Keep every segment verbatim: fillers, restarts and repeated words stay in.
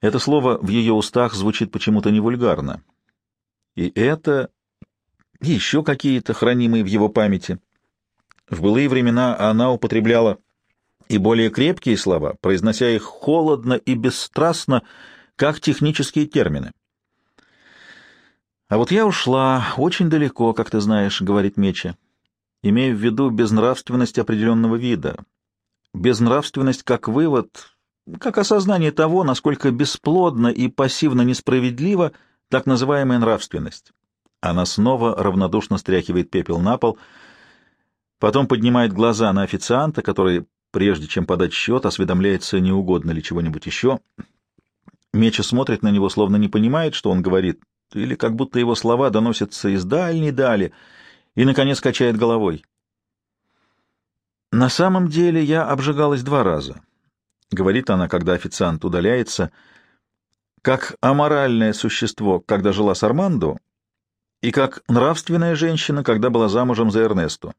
Это слово в ее устах звучит почему-то не вульгарно. И это, и еще какие-то, хранимые в его памяти. В былые времена она употребляла и более крепкие слова, произнося их холодно и бесстрастно, как технические термины. «А вот я ушла очень далеко, как ты знаешь», — говорит Меча, имея в виду безнравственность определенного вида. Безнравственность как вывод, как осознание того, насколько бесплодно и пассивно несправедлива так называемая нравственность. Она снова равнодушно стряхивает пепел на пол, потом поднимает глаза на официанта, который, прежде чем подать счет, осведомляется, не угодно ли чего-нибудь еще. Меча смотрит на него, словно не понимает, что он говорит, или как будто его слова доносятся из дальней дали, и, наконец, качает головой. «На самом деле я обжигалась два раза», — говорит она, когда официант удаляется, — «как аморальное существо, когда жила с Армандо, и как нравственная женщина, когда была замужем за Эрнесто.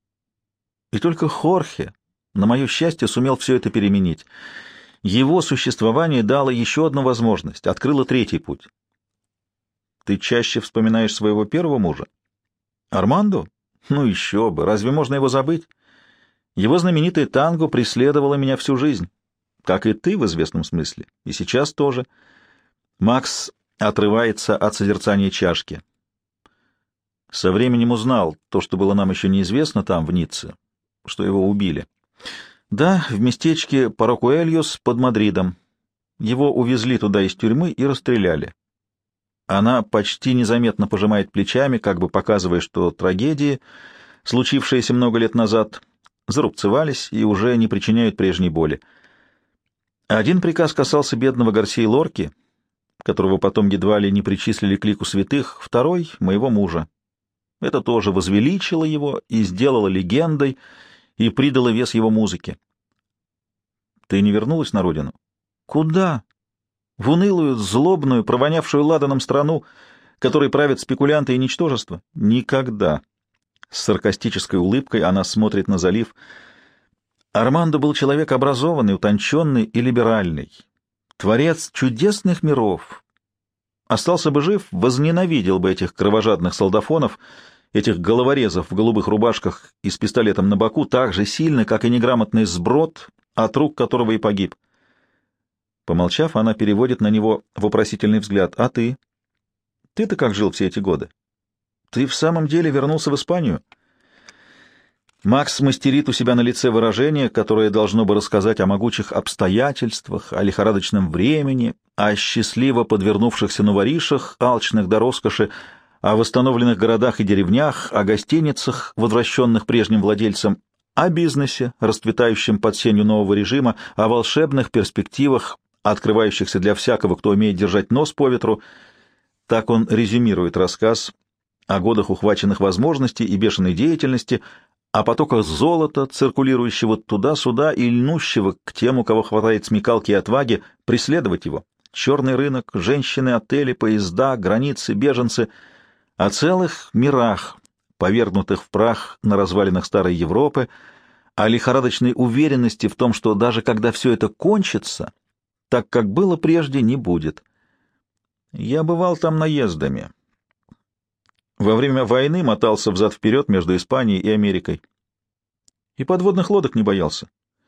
И только Хорхе, на мое счастье, сумел все это переменить. Его существование дало еще одну возможность, открыло третий путь». «Ты чаще вспоминаешь своего первого мужа?» «Армандо? Ну еще бы! Разве можно его забыть? Его знаменитое танго преследовало меня всю жизнь, как и ты в известном смысле, и сейчас тоже». Макс отрывается от созерцания чашки. «Со временем узнал то, что было нам еще неизвестно там, в Ницце, что его убили. Да, в местечке Паракуэльос под Мадридом. Его увезли туда из тюрьмы и расстреляли». Она почти незаметно пожимает плечами, как бы показывая, что трагедии, случившиеся много лет назад, зарубцевались и уже не причиняют прежней боли. Один приказ касался бедного Гарсии Лорки, которого потом едва ли не причислили к лику святых, второй — моего мужа. Это тоже возвеличило его и сделало легендой, и придало вес его музыке. «Ты не вернулась на родину?» «Куда? В унылую, злобную, провонявшую ладаном страну, которой правят спекулянты и ничтожество? Никогда!» С саркастической улыбкой она смотрит на залив. Армандо был человек образованный, утонченный и либеральный, творец чудесных миров. Остался бы жив, возненавидел бы этих кровожадных солдафонов, этих головорезов в голубых рубашках и с пистолетом на боку так же сильно, как и неграмотный сброд, от рук которого и погиб. Помолчав, она переводит на него вопросительный взгляд. «А ты? Ты-то как жил все эти годы? Ты в самом деле вернулся в Испанию?» Макс мастерит у себя на лице выражение, которое должно бы рассказать о могучих обстоятельствах, о лихорадочном времени, о счастливо подвернувшихся новоришах, алчных до роскоши, о восстановленных городах и деревнях, о гостиницах, возвращенных прежним владельцам, о бизнесе, расцветающем под сенью нового режима, о волшебных перспективах, открывающихся для всякого, кто умеет держать нос по ветру. Так он резюмирует рассказ о годах ухваченных возможностей и бешеной деятельности, о потоках золота, циркулирующего туда-сюда и льнущего к тем, у кого хватает смекалки и отваги, преследовать его. Черный рынок, женщины, отели, поезда, границы, беженцы, о целых мирах, повергнутых в прах на развалинах старой Европы, о лихорадочной уверенности в том, что даже когда все это кончится, так, как было прежде, не будет. Я бывал там наездами. Во время войны мотался взад-вперед между Испанией и Америкой. И подводных лодок не боялся.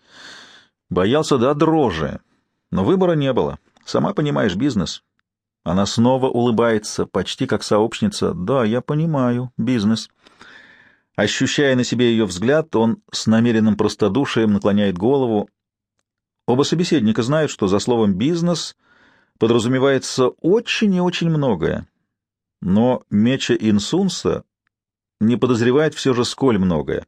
Боялся до дрожи, но выбора не было. Сама понимаешь, бизнес. Она снова улыбается, почти как сообщница. Да, я понимаю, бизнес. Ощущая на себе ее взгляд, он с намеренным простодушием наклоняет голову. Оба собеседника знают, что за словом «бизнес» подразумевается очень и очень многое. Но Меча Инсунса не подозревает все же сколь многое.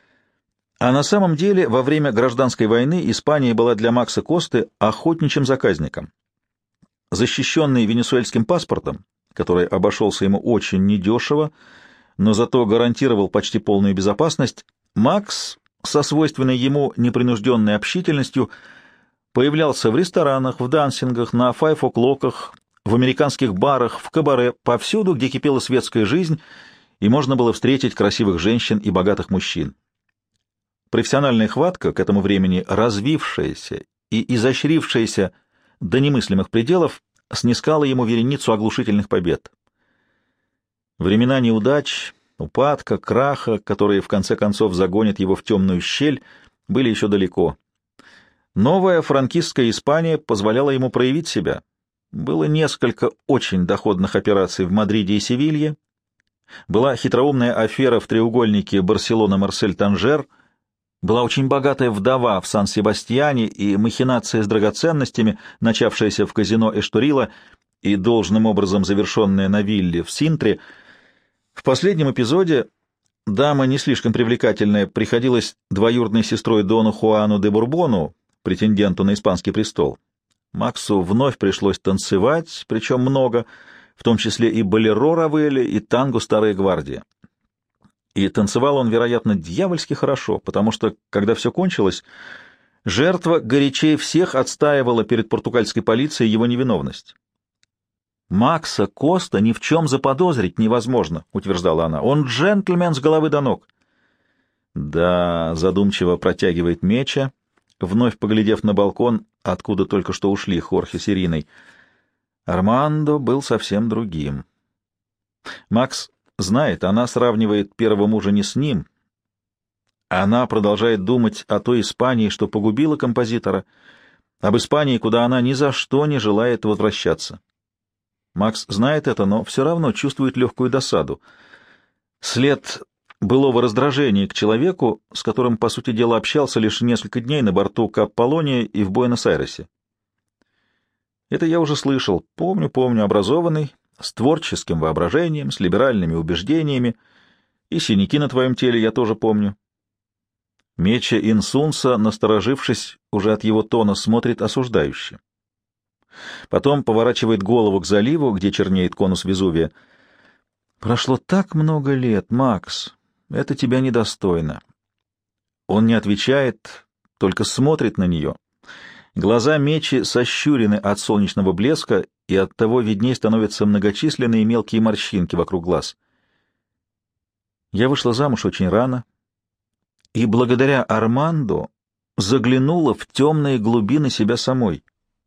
А на самом деле во время гражданской войны Испания была для Макса Косты охотничьим заказником. Защищенный венесуэльским паспортом, который обошелся ему очень недешево, но зато гарантировал почти полную безопасность, Макс со свойственной ему непринужденной общительностью появлялся в ресторанах, в дансингах, на файв-о'клоках, в американских барах, в кабаре, повсюду, где кипела светская жизнь, и можно было встретить красивых женщин и богатых мужчин. Профессиональная хватка, к этому времени развившаяся и изощрившаяся до немыслимых пределов, снискала ему вереницу оглушительных побед. Времена неудач, упадка, краха, которые в конце концов загонят его в темную щель, были еще далеко. Новая франкистская Испания позволяла ему проявить себя. Было несколько очень доходных операций в Мадриде и Севилье, была хитроумная афера в треугольнике Барселона-Марсель-Танжер, была очень богатая вдова в Сан-Себастьяне и махинация с драгоценностями, начавшаяся в казино Эшторила и должным образом завершенная на вилле в Синтре. В последнем эпизоде дама, не слишком привлекательная, приходилась двоюродной сестрой Дону Хуану де Бурбону, претенденту на испанский престол. Максу вновь пришлось танцевать, причем много, в том числе и болеро Равеля, и танго «Старая гвардия». И танцевал он, вероятно, дьявольски хорошо, потому что, когда все кончилось, жертва горячее всех отстаивала перед португальской полицией его невиновность. «Макса Коста ни в чем заподозрить невозможно», — утверждала она. «Он джентльмен с головы до ног». «Да», — задумчиво протягивает Меча, вновь поглядев на балкон, откуда только что ушли Хорхе с Ириной. Армандо был совсем другим. Макс знает, она сравнивает первого мужа не с ним. Она продолжает думать о той Испании, что погубила композитора, об Испании, куда она ни за что не желает возвращаться. Макс знает это, но все равно чувствует легкую досаду. След былого раздражения к человеку, с которым, по сути дела, общался лишь несколько дней на борту Кап-Полония и в Буэнос-Айресе. Это я уже слышал. Помню, помню, образованный, с творческим воображением, с либеральными убеждениями, и синяки на твоем теле я тоже помню. Меча Инсунса, насторожившись уже от его тона, смотрит осуждающе. Потом поворачивает голову к заливу, где чернеет конус Везувия. «Прошло так много лет, Макс, это тебя недостойно». Он не отвечает, только смотрит на нее. Глаза Мечи сощурены от солнечного блеска, и оттого видней становятся многочисленные мелкие морщинки вокруг глаз. Я вышла замуж очень рано, и благодаря Армандо заглянула в темные глубины себя самой.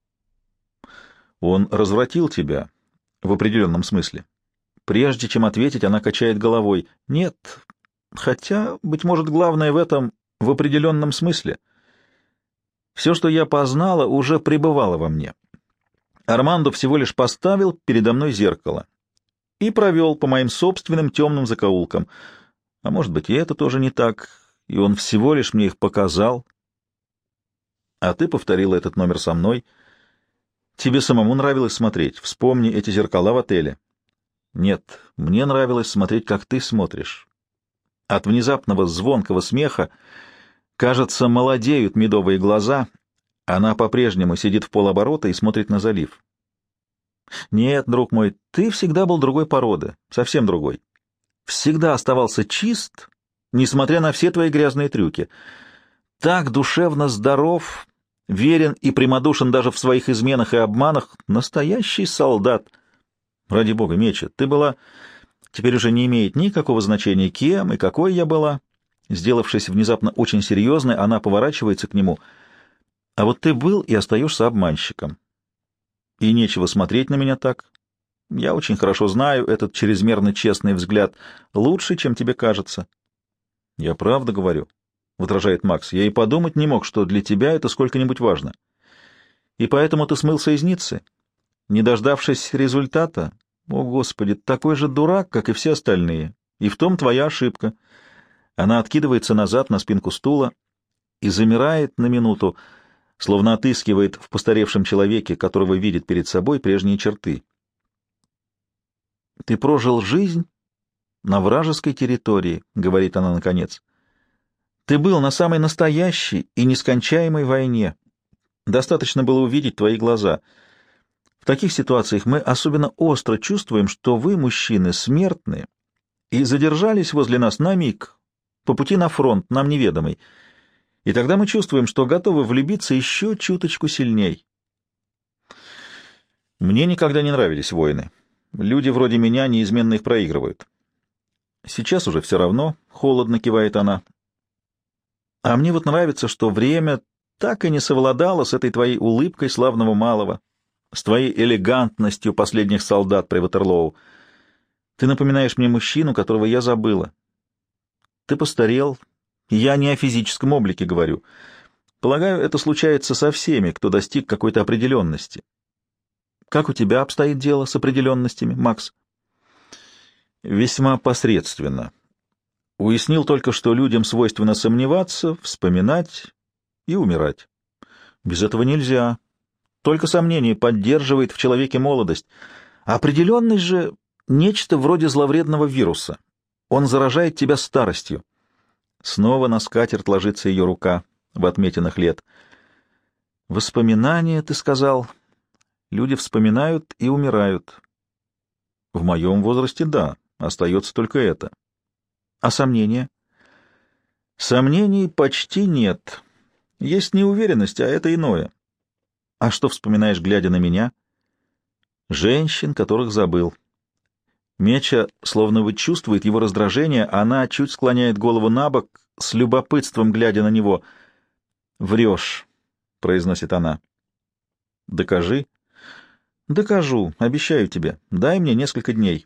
Он развратил тебя, в определенном смысле. Прежде чем ответить, она качает головой. Нет, хотя, быть может, главное в этом в определенном смысле. Все, что я познала, уже пребывало во мне. Армандо всего лишь поставил передо мной зеркало и провел по моим собственным темным закоулкам. А может быть, и это тоже не так, и он всего лишь мне их показал. А ты повторила этот номер со мной. Тебе самому нравилось смотреть. Вспомни эти зеркала в отеле. Нет, мне нравилось смотреть, как ты смотришь. От внезапного звонкого смеха, кажется, молодеют медовые глаза. Она по-прежнему сидит в полоборота и смотрит на залив. Нет, друг мой, ты всегда был другой породы, совсем другой. Всегда оставался чист, несмотря на все твои грязные трюки. Так душевно здоров, верен и прямодушен даже в своих изменах и обманах. Настоящий солдат. Ради бога, Меча, ты была... Теперь уже не имеет никакого значения, кем и какой я была. Сделавшись внезапно очень серьезной, она поворачивается к нему. А вот ты был и остаешься обманщиком. И нечего смотреть на меня так. Я очень хорошо знаю этот чрезмерно честный взгляд, лучше, чем тебе кажется. — Я правда говорю, — возражает Макс. — Я и подумать не мог, что для тебя это сколько-нибудь важно. И поэтому ты смылся из Ниццы, не дождавшись результата. О, Господи, такой же дурак, как и все остальные. И в том твоя ошибка. Она откидывается назад на спинку стула и замирает на минуту, словно отыскивает в постаревшем человеке, которого видит перед собой, прежние черты. «Ты прожил жизнь на вражеской территории», — говорит она наконец. «Ты был на самой настоящей и нескончаемой войне. Достаточно было увидеть твои глаза. В таких ситуациях мы особенно остро чувствуем, что вы, мужчины, смертны, и задержались возле нас на миг, по пути на фронт, нам неведомый. И тогда мы чувствуем, что готовы влюбиться еще чуточку сильней. Мне никогда не нравились войны. Люди вроде меня неизменно их проигрывают. Сейчас уже все равно, — холодно кивает она. А мне вот нравится, что время так и не совладала с этой твоей улыбкой славного малого, с твоей элегантностью последних солдат при Ватерлоу. Ты напоминаешь мне мужчину, которого я забыла. Ты постарел, и я не о физическом облике говорю. Полагаю, это случается со всеми, кто достиг какой-то определенности. Как у тебя обстоит дело с определенностями, Макс? Весьма посредственно. Уяснил только, что людям свойственно сомневаться, вспоминать и умирать. Без этого нельзя. Только сомнение поддерживает в человеке молодость. А определенность же — нечто вроде зловредного вируса. Он заражает тебя старостью. Снова на скатерть ложится ее рука в отметинах лет. Воспоминания, ты сказал, люди вспоминают и умирают. В моем возрасте — да, остается только это. А сомнения? Сомнений почти нет. Есть неуверенность, а это иное. А что вспоминаешь, глядя на меня? Женщин, которых забыл. Меча словно бы чувствует его раздражение, она чуть склоняет голову на бок, с любопытством глядя на него. «Врешь», — произносит она. «Докажи». «Докажу, обещаю тебе. Дай мне несколько дней».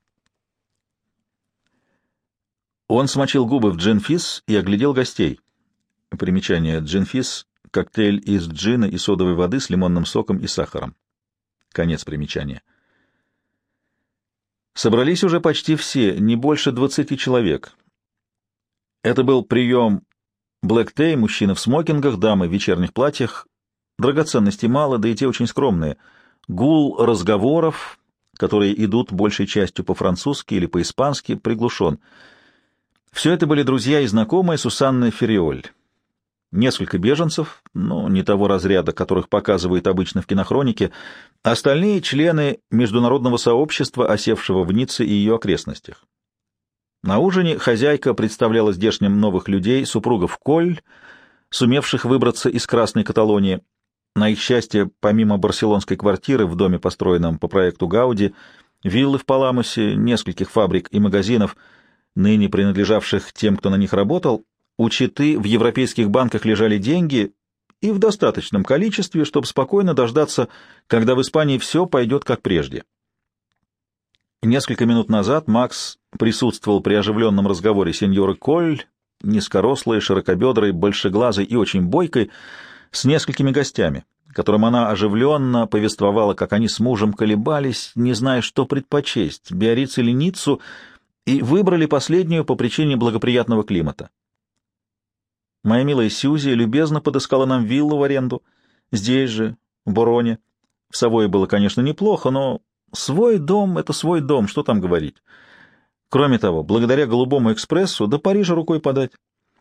Он смочил губы в джин-физз и оглядел гостей. Примечание: джин-физз — коктейль из джина и содовой воды с лимонным соком и сахаром. Конец примечания. Собрались уже почти все, не больше двадцати человек. Это был прием блэк-тей, мужчины в смокингах, дамы в вечерних платьях. Драгоценностей мало, да и те очень скромные. Гул разговоров, которые идут большей частью по-французски или по-испански, приглушен. Все это были друзья и знакомые Сусанны Фериоль. Несколько беженцев, но не того разряда, которых показывают обычно в кинохронике, остальные — члены международного сообщества, осевшего в Ницце и ее окрестностях. На ужине хозяйка представляла здешним новых людей, супругов Коль, сумевших выбраться из Красной Каталонии. На их счастье, помимо барселонской квартиры в доме, построенном по проекту Гауди, виллы в Паламосе, нескольких фабрик и магазинов, ныне принадлежавших тем, кто на них работал, у четы в европейских банках лежали деньги и в достаточном количестве, чтобы спокойно дождаться, когда в Испании все пойдет как прежде. Несколько минут назад Макс присутствовал при оживленном разговоре сеньоры Коль, низкорослой, широкобедрой, большеглазой и очень бойкой, с несколькими гостями, которым она оживленно повествовала, как они с мужем колебались, не зная, что предпочесть, Биарриц или Ниццу, и выбрали последнюю по причине благоприятного климата. Моя милая Сьюзи любезно подыскала нам виллу в аренду, здесь же, в Бороне. В Савое было, конечно, неплохо, но свой дом — это свой дом, что там говорить. Кроме того, благодаря голубому экспрессу до Парижа рукой подать.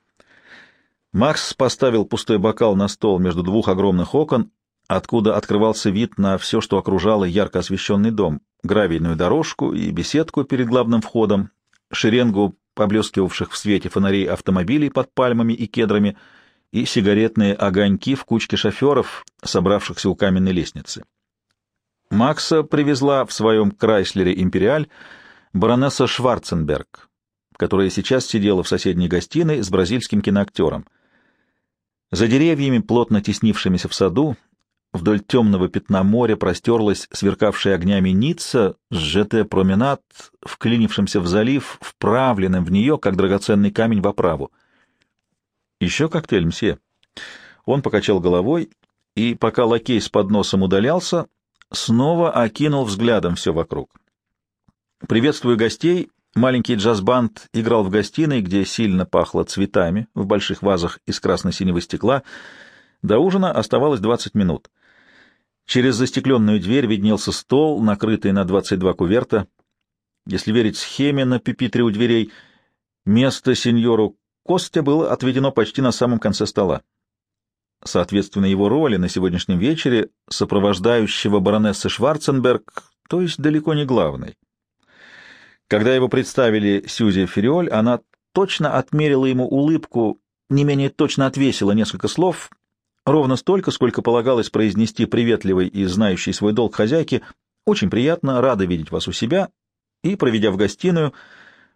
Макс поставил пустой бокал на стол между двух огромных окон, откуда открывался вид на все, что окружало ярко освещенный дом, гравийную дорожку и беседку перед главным входом, шеренгу поблескивавших в свете фонарей автомобилей под пальмами и кедрами и сигаретные огоньки в кучке шоферов, собравшихся у каменной лестницы. Макса привезла в своем Крайслере «Империаль» баронесса Шварценберг, которая сейчас сидела в соседней гостиной с бразильским киноактером. За деревьями, плотно теснившимися в саду, вдоль темного пятна моря простерлась сверкавшая огнями Ницца с ЖТ-променад, вклинившимся в залив, вправленным в нее, как драгоценный камень в оправу. «Еще коктейль, мсье?» Он покачал головой, и, пока лакей с подносом удалялся, снова окинул взглядом все вокруг. Приветствуя гостей, маленький джаз-банд играл в гостиной, где сильно пахло цветами в больших вазах из красно-синего стекла. До ужина оставалось двадцать минут. Через застекленную дверь виднелся стол, накрытый на двадцать два куверта. Если верить схеме на пюпитре у дверей, место сеньору Костя было отведено почти на самом конце стола. Соответственно, его роли на сегодняшнем вечере сопровождающего баронессы Шварценберг, то есть далеко не главной. Когда его представили Сьюзи Фериоль, она точно отмерила ему улыбку, не менее точно отвесила несколько слов, ровно столько, сколько полагалось произнести приветливой и знающей свой долг хозяйке: «Очень приятно, рада видеть вас у себя», и, проведя в гостиную,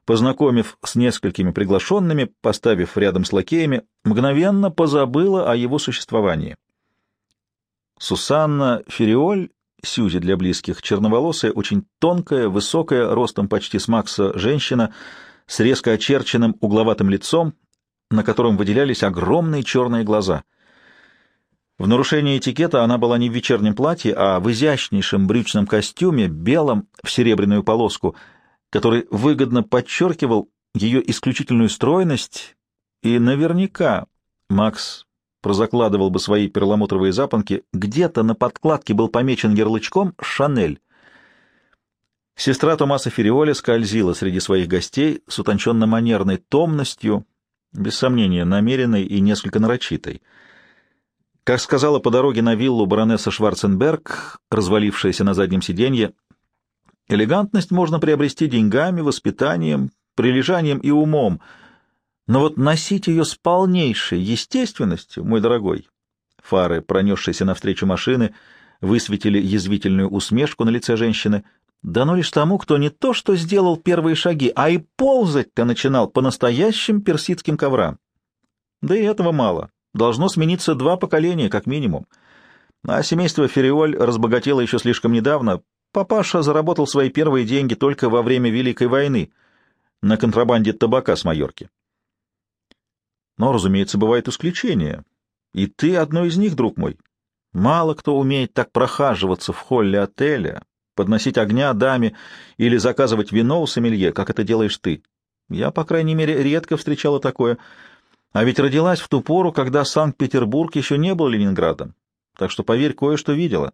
познакомив с несколькими приглашенными, поставив рядом с лакеями, мгновенно позабыла о его существовании. Сусанна Фериоль, Сьюзи для близких, черноволосая, очень тонкая, высокая, ростом почти с Макса женщина, с резко очерченным угловатым лицом, на котором выделялись огромные черные глаза. В нарушение этикета она была не в вечернем платье, а в изящнейшем брючном костюме, белом, в серебряную полоску, который выгодно подчеркивал ее исключительную стройность, и наверняка Макс прозакладывал бы свои перламутровые запонки, где-то на подкладке был помечен ярлычком «Шанель». Сестра Томаса Фериоли скользила среди своих гостей с утонченно-манерной томностью, без сомнения, намеренной и несколько нарочитой. Как сказала по дороге на виллу баронесса Шварценберг, развалившаяся на заднем сиденье, элегантность можно приобрести деньгами, воспитанием, прилежанием и умом, но вот носить ее с полнейшей естественностью, мой дорогой. Фары, пронесшиеся навстречу машины, высветили язвительную усмешку на лице женщины, дано лишь тому, кто не то что сделал первые шаги, а и ползать-то начинал по настоящим персидским коврам. Да и этого мало. Должно смениться два поколения, как минимум. А семейство Фериоль разбогатело еще слишком недавно. Папаша заработал свои первые деньги только во время Великой войны на контрабанде табака с Майорки. Но, разумеется, бывают исключения. И ты одно из них, друг мой. Мало кто умеет так прохаживаться в холле отеля, подносить огня даме или заказывать вино у сомелье, как это делаешь ты. Я, по крайней мере, редко встречала такое. А ведь родилась в ту пору, когда Санкт-Петербург еще не был Ленинградом. Так что, поверь, кое-что видела.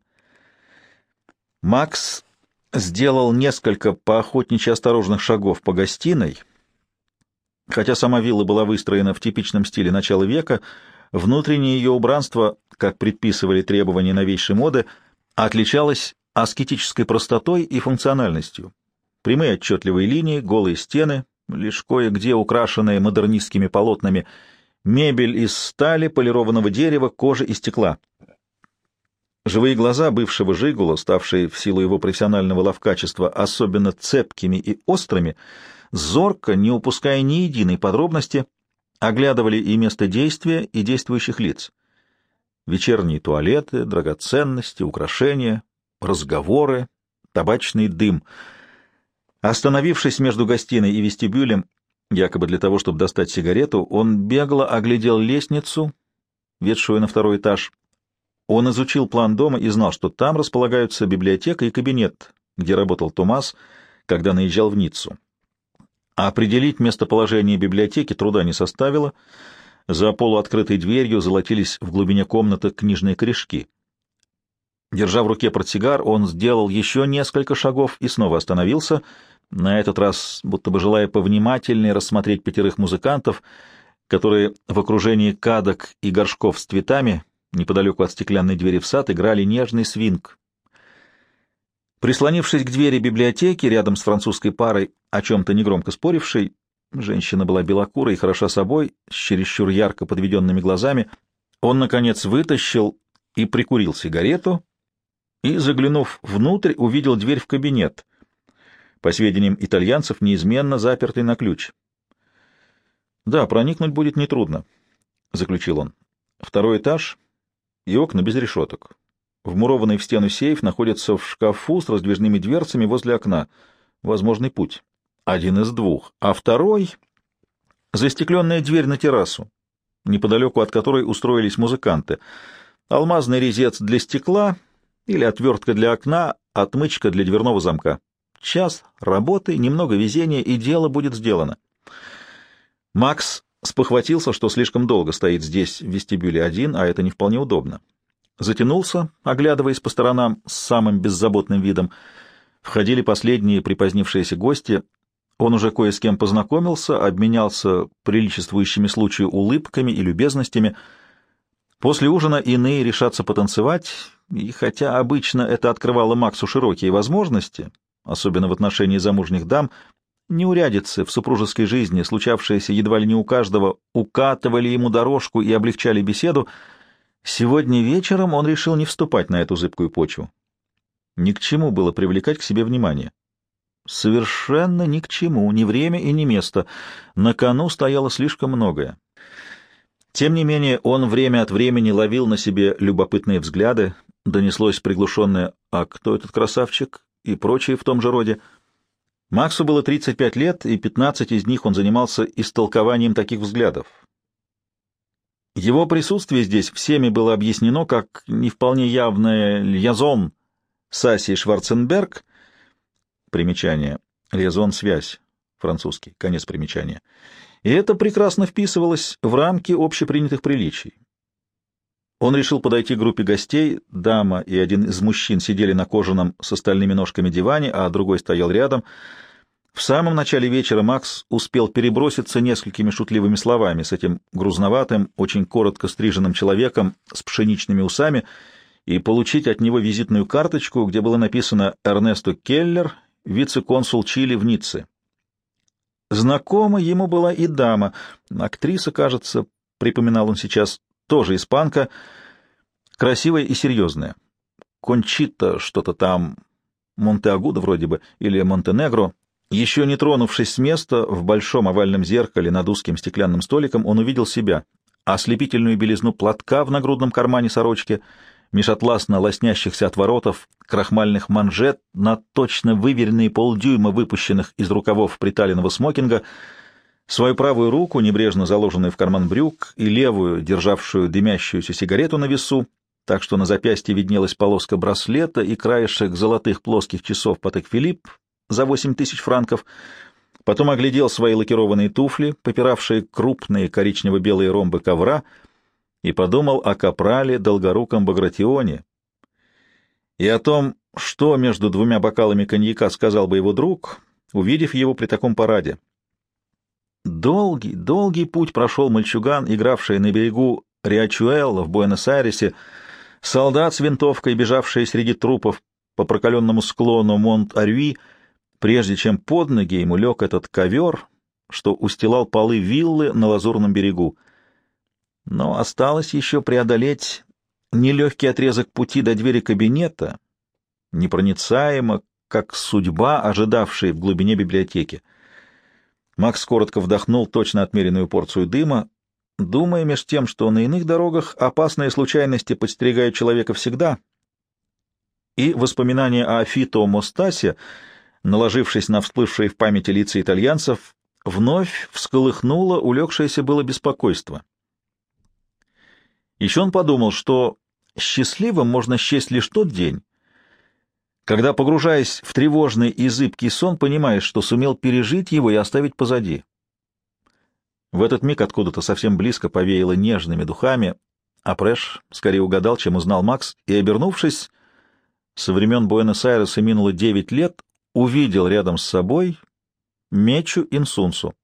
Макс сделал несколько поохотничьи осторожных шагов по гостиной. Хотя сама вилла была выстроена в типичном стиле начала века, внутреннее ее убранство, как предписывали требования новейшей моды, отличалось аскетической простотой и функциональностью. Прямые отчетливые линии, голые стены, лишь кое-где украшенные модернистскими полотнами, мебель из стали, полированного дерева, кожи и стекла. Живые глаза бывшего жигула, ставшие в силу его профессионального ловкачества особенно цепкими и острыми, зорко, не упуская ни единой подробности, оглядывали и место действия, и действующих лиц. Вечерние туалеты, драгоценности, украшения, разговоры, табачный дым. Остановившись между гостиной и вестибюлем, якобы для того, чтобы достать сигарету, он бегло оглядел лестницу, ведшую на второй этаж. Он изучил план дома и знал, что там располагаются библиотека и кабинет, где работал Томас, когда наезжал в Ниццу. А определить местоположение библиотеки труда не составило. За полуоткрытой дверью золотились в глубине комнаты книжные корешки. Держа в руке портсигар, он сделал еще несколько шагов и снова остановился, на этот раз будто бы желая повнимательнее рассмотреть пятерых музыкантов, которые в окружении кадок и горшков с цветами неподалеку от стеклянной двери в сад играли нежный свинг. Прислонившись к двери библиотеки, рядом с французской парой, о чем-то негромко спорившей, женщина была белокурой и хороша собой, с чересчур ярко подведенными глазами, он, наконец, вытащил и прикурил сигарету, и, заглянув внутрь, увидел дверь в кабинет, по сведениям итальянцев, неизменно запертый на ключ. «Да, проникнуть будет нетрудно», — заключил он. «Второй этаж и окна без решеток. Вмурованный в стену сейф находится в шкафу с раздвижными дверцами возле окна. Возможный путь. Один из двух. А второй — застекленная дверь на террасу, неподалеку от которой устроились музыканты. Алмазный резец для стекла или отвертка для окна, отмычка для дверного замка. Час работы, немного везения, и дело будет сделано». Макс спохватился, что слишком долго стоит здесь, в вестибюле, один, а это не вполне удобно. Затянулся, оглядываясь по сторонам с самым беззаботным видом. Входили последние припозднившиеся гости. Он уже кое с кем познакомился, обменялся приличествующими случаю улыбками и любезностями. После ужина иные решатся потанцевать, и хотя обычно это открывало Максу широкие возможности, особенно в отношении замужних дам, неурядицы в супружеской жизни, случавшиеся едва ли не у каждого, укатывали ему дорожку и облегчали беседу. Сегодня вечером он решил не вступать на эту зыбкую почву. Ни к чему было привлекать к себе внимание. Совершенно ни к чему, ни время и ни место. На кону стояло слишком многое. Тем не менее, он время от времени ловил на себе любопытные взгляды, донеслось приглушенное «А кто этот красавчик?» и прочее в том же роде. Максу было тридцать пять лет, и пятнадцать из них он занимался истолкованием таких взглядов. Его присутствие здесь всеми было объяснено как не вполне явная льязон Саси Шварценберг, примечание, льязон — связь, французский, конец примечания, и это прекрасно вписывалось в рамки общепринятых приличий. Он решил подойти к группе гостей, дама и один из мужчин сидели на кожаном с остальными ножками диване, а другой стоял рядом. В самом начале вечера Макс успел переброситься несколькими шутливыми словами с этим грузноватым, очень коротко стриженным человеком с пшеничными усами и получить от него визитную карточку, где было написано «Эрнесто Келлер, вице-консул Чили в Ницце». Знакома ему была и дама, актриса, кажется, припоминал он сейчас, тоже испанка, красивая и серьезная. Кончита что-то там, Монтеагуда вроде бы, или Монтенегро. Еще не тронувшись с места, в большом овальном зеркале над узким стеклянным столиком он увидел себя, ослепительную белизну платка в нагрудном кармане сорочки, меж атласно лоснящихся отворотов, крахмальных манжет на точно выверенные полдюйма, выпущенных из рукавов приталенного смокинга, свою правую руку, небрежно заложенную в карман брюк, и левую, державшую дымящуюся сигарету на весу, так что на запястье виднелась полоска браслета и краешек золотых плоских часов Патек Филипп за восемь тысяч франков, потом оглядел свои лакированные туфли, попиравшие крупные коричнево-белые ромбы ковра, и подумал о капрале Долгоруком Багратионе и о том, что между двумя бокалами коньяка сказал бы его друг, увидев его при таком параде. Долгий, долгий путь прошел мальчуган, игравший на берегу Риачуэлла в Буэнос-Айресе, солдат с винтовкой, бежавший среди трупов по прокаленному склону Монт-Арюи, прежде чем под ноги ему лег этот ковер, что устилал полы виллы на Лазурном берегу. Но осталось еще преодолеть нелегкий отрезок пути до двери кабинета, непроницаемо, как судьба, ожидавшая в глубине библиотеки. Макс коротко вдохнул точно отмеренную порцию дыма, думая меж тем, что на иных дорогах опасные случайности подстерегают человека всегда, и воспоминания о Фито Мостасе, наложившись на всплывшие в памяти лица итальянцев, вновь всколыхнуло улегшееся было беспокойство. Еще он подумал, что счастливым можно счесть лишь тот день, когда, погружаясь в тревожный и зыбкий сон, понимаешь, что сумел пережить его и оставить позади. В этот миг откуда-то совсем близко повеяло нежными духами, а Прэш скорее угадал, чем узнал Макс, и, обернувшись, со времен Буэнос-Айреса минуло девять лет, увидел рядом с собой Мечу Инсунсу.